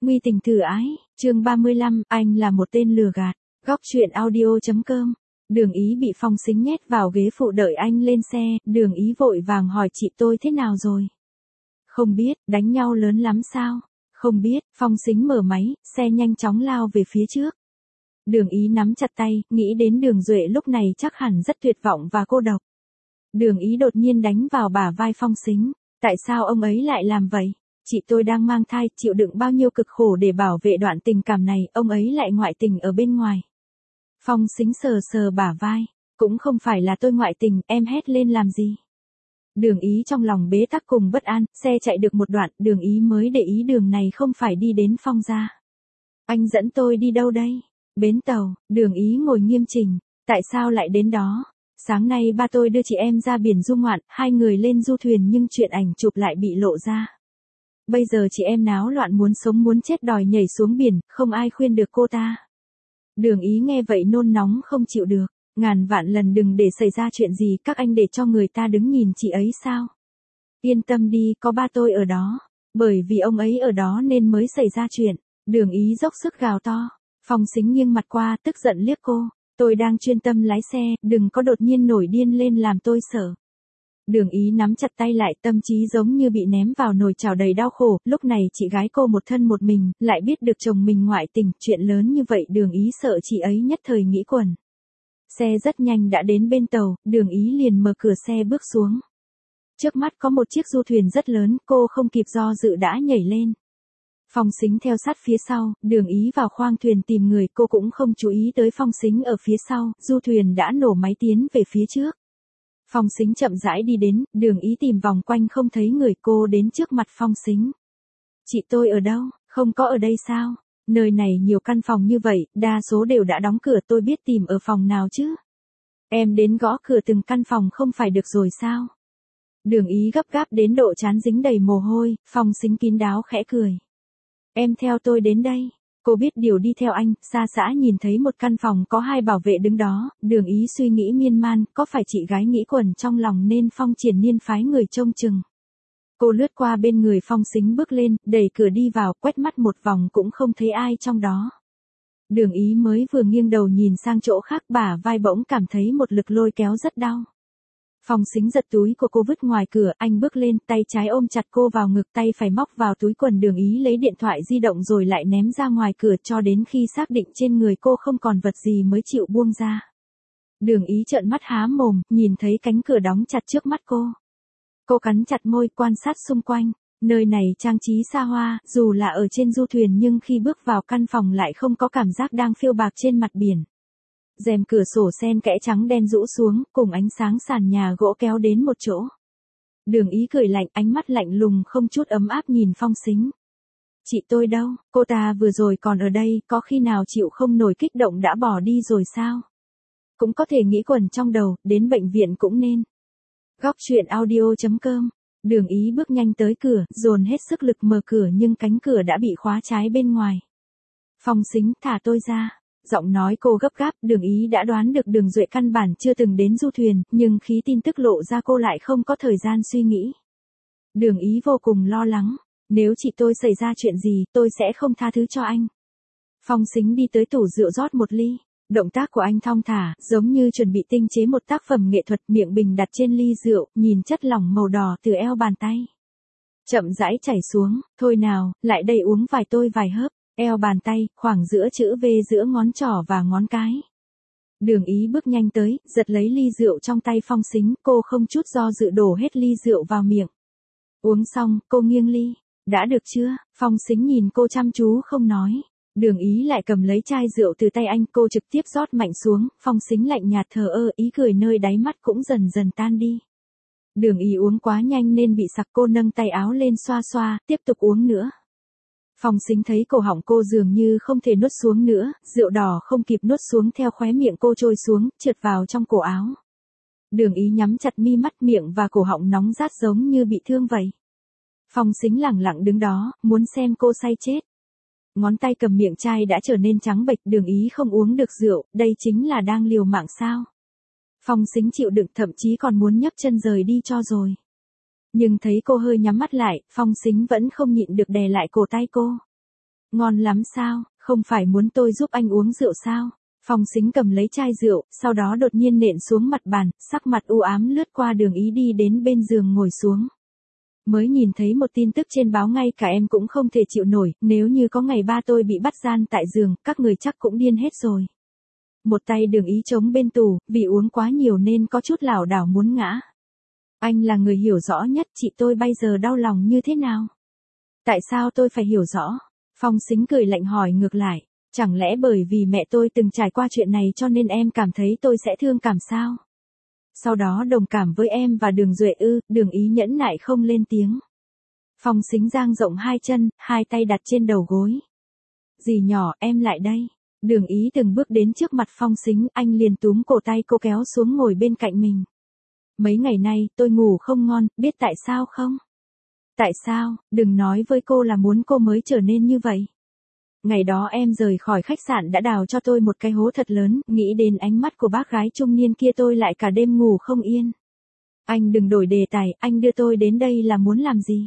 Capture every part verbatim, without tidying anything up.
Nguy tình thử ái, chương ba mươi lăm, anh là một tên lừa gạt. Góc truyện audio.com. Đường Ý bị Phong Sính nhét vào ghế phụ đợi anh lên xe, Đường Ý vội vàng hỏi chị tôi thế nào rồi. Không biết, đánh nhau lớn lắm sao? Không biết, Phong Sính mở máy, xe nhanh chóng lao về phía trước. Đường Ý nắm chặt tay, nghĩ đến Đường Duệ lúc này chắc hẳn rất tuyệt vọng và cô độc. Đường Ý đột nhiên đánh vào bả vai Phong Sính. Tại sao ông ấy lại làm vậy? Chị tôi đang mang thai, chịu đựng bao nhiêu cực khổ để bảo vệ đoạn tình cảm này, ông ấy lại ngoại tình ở bên ngoài. Phong Sính sờ sờ bả vai. Cũng không phải là tôi ngoại tình, em hét lên làm gì? Đường Ý trong lòng bế tắc cùng bất an, xe chạy được một đoạn, Đường Ý mới để ý đường này không phải đi đến Phong gia. Anh dẫn tôi đi đâu đây? Bến tàu. Đường Ý ngồi nghiêm chỉnh. Tại sao lại đến đó? Sáng nay ba tôi đưa chị em ra biển du ngoạn, hai người lên du thuyền nhưng chuyện ảnh chụp lại bị lộ ra. Bây giờ chị em náo loạn muốn sống muốn chết đòi nhảy xuống biển, không ai khuyên được cô ta. Đường Ý nghe vậy nôn nóng không chịu được. Ngàn vạn lần đừng để xảy ra chuyện gì, các anh để cho người ta đứng nhìn chị ấy sao? Yên tâm đi, có ba tôi ở đó. Bởi vì ông ấy ở đó nên mới xảy ra chuyện. Đường Ý dốc sức gào to. Phong Sính nghiêng mặt qua, tức giận liếc cô. Tôi đang chuyên tâm lái xe, đừng có đột nhiên nổi điên lên làm tôi sợ. Đường Ý nắm chặt tay lại, tâm trí giống như bị ném vào nồi chảo đầy đau khổ, lúc này chị gái cô một thân một mình, lại biết được chồng mình ngoại tình, chuyện lớn như vậy Đường Ý sợ chị ấy nhất thời nghĩ quẩn. Xe rất nhanh đã đến bên tàu, Đường Ý liền mở cửa xe bước xuống. Trước mắt có một chiếc du thuyền rất lớn, cô không kịp do dự đã nhảy lên. Phong Sính theo sát phía sau, Đường Ý vào khoang thuyền tìm người, cô cũng không chú ý tới Phong Sính ở phía sau, du thuyền đã nổ máy tiến về phía trước. Phong Sính chậm rãi đi đến, Đường Ý tìm vòng quanh không thấy người, cô đến trước mặt Phong Sính. Chị tôi ở đâu? Không có ở đây sao? Nơi này nhiều căn phòng như vậy, đa số đều đã đóng cửa, tôi biết tìm ở phòng nào chứ? Em đến gõ cửa từng căn phòng không phải được rồi sao? Đường Ý gấp gáp đến độ trán dính đầy mồ hôi, Phong Sính kín đáo khẽ cười. Em theo tôi đến đây. Cô biết điều đi theo anh, xa xã nhìn thấy một căn phòng có hai bảo vệ đứng đó, Đường Ý suy nghĩ miên man, có phải chị gái nghĩ quẩn trong lòng nên Phong Triển Nhiên phái người trông chừng. Cô lướt qua bên người Phong Sính bước lên, đẩy cửa đi vào, quét mắt một vòng cũng không thấy ai trong đó. Đường Ý mới vừa nghiêng đầu nhìn sang chỗ khác, bả vai bỗng cảm thấy một lực lôi kéo rất đau. Phong Sính giật túi của cô vứt ngoài cửa, anh bước lên, tay trái ôm chặt cô vào ngực, tay phải móc vào túi quần. Đường Ý lấy điện thoại di động rồi lại ném ra ngoài cửa cho đến khi xác định trên người cô không còn vật gì mới chịu buông ra. Đường Ý trợn mắt há mồm, nhìn thấy cánh cửa đóng chặt trước mắt cô. Cô cắn chặt môi quan sát xung quanh, nơi này trang trí xa hoa, dù là ở trên du thuyền nhưng khi bước vào căn phòng lại không có cảm giác đang phiêu bạc trên mặt biển. Rèm cửa sổ sen kẽ trắng đen rũ xuống, cùng ánh sáng sàn nhà gỗ kéo đến một chỗ. Đường Ý cười lạnh, ánh mắt lạnh lùng không chút ấm áp nhìn Phong Sính. Chị tôi đâu, cô ta vừa rồi còn ở đây, có khi nào chịu không nổi kích động đã bỏ đi rồi sao? Cũng có thể nghĩ quẩn trong đầu, đến bệnh viện cũng nên. Góc truyện audio.com. Đường Ý bước nhanh tới cửa, dồn hết sức lực mở cửa nhưng cánh cửa đã bị khóa trái bên ngoài. Phong Sính, thả tôi ra. Giọng nói cô gấp gáp, Đường Ý đã đoán được Đường Duệ căn bản chưa từng đến du thuyền, nhưng khi tin tức lộ ra cô lại không có thời gian suy nghĩ. Đường Ý vô cùng lo lắng, nếu chị tôi xảy ra chuyện gì, tôi sẽ không tha thứ cho anh. Phong Sính đi tới tủ rượu rót một ly, động tác của anh thong thả, giống như chuẩn bị tinh chế một tác phẩm nghệ thuật, miệng bình đặt trên ly rượu, nhìn chất lỏng màu đỏ từ eo bàn tay. Chậm rãi chảy xuống, thôi nào, lại đây uống vài tôi vài hớp. Eo bàn tay, khoảng giữa chữ V giữa ngón trỏ và ngón cái. Đường Ý bước nhanh tới, giật lấy ly rượu trong tay Phong Sính, cô không chút do dự đổ hết ly rượu vào miệng. Uống xong, cô nghiêng ly. Đã được chưa? Phong Sính nhìn cô chăm chú không nói. Đường Ý lại cầm lấy chai rượu từ tay anh, cô trực tiếp rót mạnh xuống, Phong Sính lạnh nhạt thờ ơ, ý cười nơi đáy mắt cũng dần dần tan đi. Đường Ý uống quá nhanh nên bị sặc, cô nâng tay áo lên xoa xoa, tiếp tục uống nữa. Phong Sính thấy cổ họng cô dường như không thể nuốt xuống nữa, rượu đỏ không kịp nuốt xuống theo khóe miệng cô trôi xuống, trượt vào trong cổ áo. Đường Ý nhắm chặt mi mắt, miệng và cổ họng nóng rát giống như bị thương vậy. Phong Sính lẳng lặng đứng đó, muốn xem cô say chết. Ngón tay cầm miệng chai đã trở nên trắng bệch, Đường Ý không uống được rượu, đây chính là đang liều mạng sao? Phong Sính chịu đựng, thậm chí còn muốn nhấc chân rời đi cho rồi. Nhưng thấy cô hơi nhắm mắt lại, Phong Sính vẫn không nhịn được đè lại cổ tay cô. Ngon lắm sao, không phải muốn tôi giúp anh uống rượu sao? Phong Sính cầm lấy chai rượu, sau đó đột nhiên nện xuống mặt bàn, sắc mặt u ám lướt qua Đường Ý đi đến bên giường ngồi xuống. Mới nhìn thấy một tin tức trên báo ngay cả em cũng không thể chịu nổi, nếu như có ngày ba tôi bị bắt gian tại giường, các người chắc cũng điên hết rồi. Một tay Đường Ý chống bên tủ, vì uống quá nhiều nên có chút lảo đảo muốn ngã. Anh là người hiểu rõ nhất chị tôi bây giờ đau lòng như thế nào. Tại sao tôi phải hiểu rõ? Phong Sính cười lạnh hỏi ngược lại. Chẳng lẽ bởi vì mẹ tôi từng trải qua chuyện này cho nên em cảm thấy tôi sẽ thương cảm sao? Sau đó đồng cảm với em và Đường Duệ ư? Đường Ý nhẫn nại không lên tiếng. Phong Sính dang rộng hai chân, hai tay đặt trên đầu gối. Dì nhỏ, em lại đây. Đường Ý từng bước đến trước mặt Phong Sính, anh liền túm cổ tay cô kéo xuống ngồi bên cạnh mình. Mấy ngày nay, tôi ngủ không ngon, biết tại sao không? Tại sao, đừng nói với cô là muốn cô mới trở nên như vậy. Ngày đó em rời khỏi khách sạn đã đào cho tôi một cái hố thật lớn, nghĩ đến ánh mắt của bác gái trung niên kia tôi lại cả đêm ngủ không yên. Anh đừng đổi đề tài, anh đưa tôi đến đây là muốn làm gì?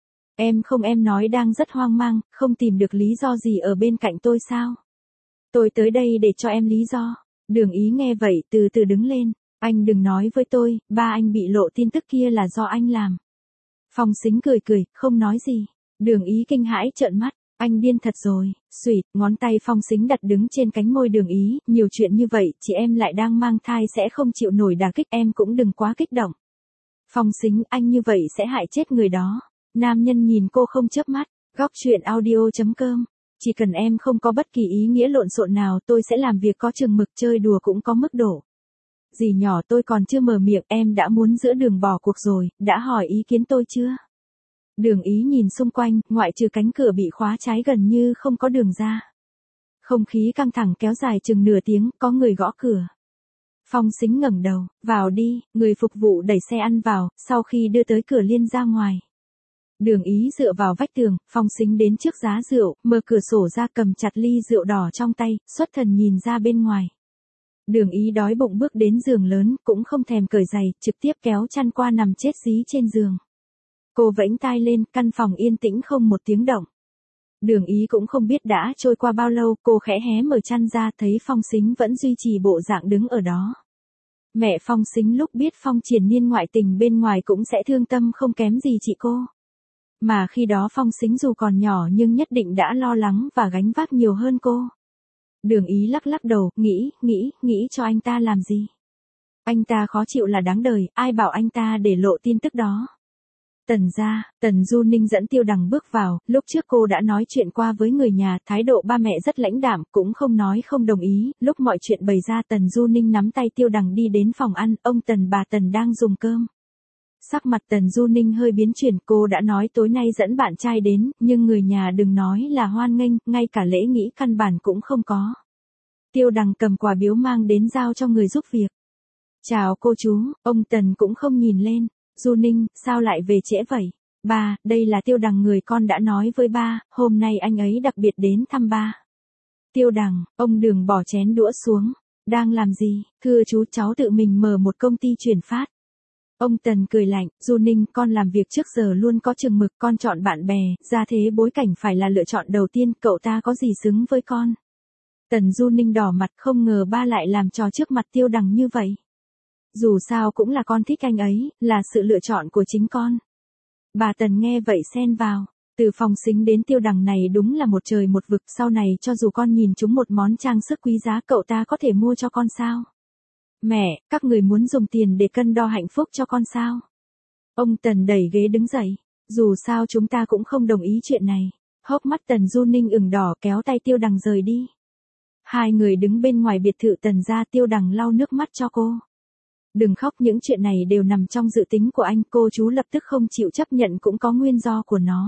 Em không em nói đang rất hoang mang, không tìm được lý do gì ở bên cạnh tôi sao? Tôi tới đây để cho em lý do. Đường Ý nghe vậy từ từ đứng lên, anh đừng nói với tôi, ba anh bị lộ tin tức kia là do anh làm. Phong Sính cười cười, không nói gì. Đường Ý kinh hãi trợn mắt. Anh điên thật rồi, xuỵt, ngón tay Phong Sính đặt đứng trên cánh môi Đường Ý, nhiều chuyện như vậy, chị em lại đang mang thai sẽ không chịu nổi đả kích, em cũng đừng quá kích động. Phong Sính, anh như vậy sẽ hại chết người đó. Nam nhân nhìn cô không chớp mắt, góc truyện audio chấm com. Chỉ cần em không có bất kỳ ý nghĩa lộn xộn nào tôi sẽ làm việc có chừng mực, chơi đùa cũng có mức độ. Dì nhỏ tôi còn chưa mở miệng em đã muốn giữa đường bỏ cuộc rồi, đã hỏi ý kiến tôi chưa? Đường Ý nhìn xung quanh, ngoại trừ cánh cửa bị khóa trái gần như không có đường ra. Không khí căng thẳng kéo dài chừng nửa tiếng, có người gõ cửa. Phong Sính ngẩng đầu, vào đi, người phục vụ đẩy xe ăn vào, sau khi đưa tới cửa liên ra ngoài. Đường Ý dựa vào vách tường, Phong Sính đến trước giá rượu, mở cửa sổ ra cầm chặt ly rượu đỏ trong tay, xuất thần nhìn ra bên ngoài. Đường Ý đói bụng bước đến giường lớn, cũng không thèm cởi giày, trực tiếp kéo chăn qua nằm chết dí trên giường. Cô vẫy tai lên, căn phòng yên tĩnh không một tiếng động. Đường Ý cũng không biết đã trôi qua bao lâu, cô khẽ hé mở chăn ra, thấy Phong Sính vẫn duy trì bộ dạng đứng ở đó. Mẹ Phong Sính lúc biết Phong Triển Nhiên ngoại tình bên ngoài cũng sẽ thương tâm không kém gì chị cô. Mà khi đó Phong Sính dù còn nhỏ nhưng nhất định đã lo lắng và gánh vác nhiều hơn cô. Đường Ý lắc lắc đầu, nghĩ, nghĩ, nghĩ cho anh ta làm gì? Anh ta khó chịu là đáng đời, ai bảo anh ta để lộ tin tức đó. Tần gia, Tần Du Ninh dẫn Tiêu Đằng bước vào, lúc trước cô đã nói chuyện qua với người nhà, thái độ ba mẹ rất lãnh đạm, cũng không nói không đồng ý, lúc mọi chuyện bày ra Tần Du Ninh nắm tay Tiêu Đằng đi đến phòng ăn, ông Tần bà Tần đang dùng cơm. Sắc mặt Tần Du Ninh hơi biến chuyển, cô đã nói tối nay dẫn bạn trai đến, nhưng người nhà đừng nói là hoan nghênh, ngay cả lễ nghĩ căn bản cũng không có. Tiêu Đằng cầm quà biếu mang đến giao cho người giúp việc. Chào cô chú, ông Tần cũng không nhìn lên. Du Ninh, sao lại về trễ vậy? Ba, đây là Tiêu Đằng người con đã nói với ba, hôm nay anh ấy đặc biệt đến thăm ba. Tiêu Đằng, ông Đường bỏ chén đũa xuống. Đang làm gì? Thưa chú, cháu tự mình mở một công ty chuyển phát. Ông Tần cười lạnh, Du Ninh, con làm việc trước giờ luôn có chừng mực, con chọn bạn bè, ra thế bối cảnh phải là lựa chọn đầu tiên, cậu ta có gì xứng với con? Tần Du Ninh đỏ mặt, không ngờ ba lại làm trò trước mặt Tiêu Đằng như vậy. Dù sao cũng là con thích anh ấy, là sự lựa chọn của chính con. Bà Tần nghe vậy xen vào, từ Phong Sính đến Tiêu Đằng này đúng là một trời một vực, sau này cho dù con nhìn chúng một món trang sức quý giá cậu ta có thể mua cho con sao? Mẹ, các người muốn dùng tiền để cân đo hạnh phúc cho con sao? Ông Tần đẩy ghế đứng dậy, dù sao chúng ta cũng không đồng ý chuyện này. Hốc mắt Tần Du Ninh ửng đỏ kéo tay Tiêu Đằng rời đi. Hai người đứng bên ngoài biệt thự Tần gia, Tiêu Đằng lau nước mắt cho cô. Đừng khóc, những chuyện này đều nằm trong dự tính của anh, cô chú lập tức không chịu chấp nhận cũng có nguyên do của nó.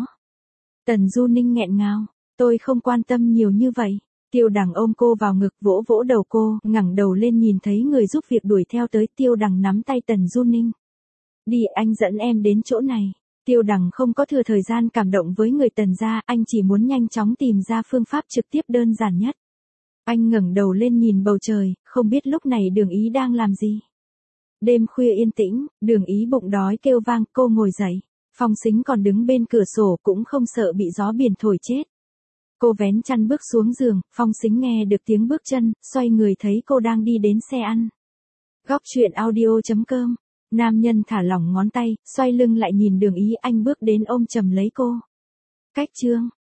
Tần Du Ninh nghẹn ngào, tôi không quan tâm nhiều như vậy. Tiêu Đằng ôm cô vào ngực vỗ vỗ đầu cô, ngẩng đầu lên nhìn thấy người giúp việc đuổi theo tới, Tiêu Đằng nắm tay Tần Du Ninh. Đi, anh dẫn em đến chỗ này. Tiêu Đằng không có thừa thời gian cảm động với người Tần gia, anh chỉ muốn nhanh chóng tìm ra phương pháp trực tiếp đơn giản nhất. Anh ngẩng đầu lên nhìn bầu trời, không biết lúc này Đường Ý đang làm gì. Đêm khuya yên tĩnh, Đường Ý bụng đói kêu vang, cô ngồi dậy. Phong Sính còn đứng bên cửa sổ cũng không sợ bị gió biển thổi chết. Cô vén chăn bước xuống giường, Phong Sính nghe được tiếng bước chân, xoay người thấy cô đang đi đến xe ăn. Góc truyện audio chấm com. Nam nhân thả lỏng ngón tay, xoay lưng lại nhìn Đường Ý, anh bước đến ôm chầm lấy cô. Cách chương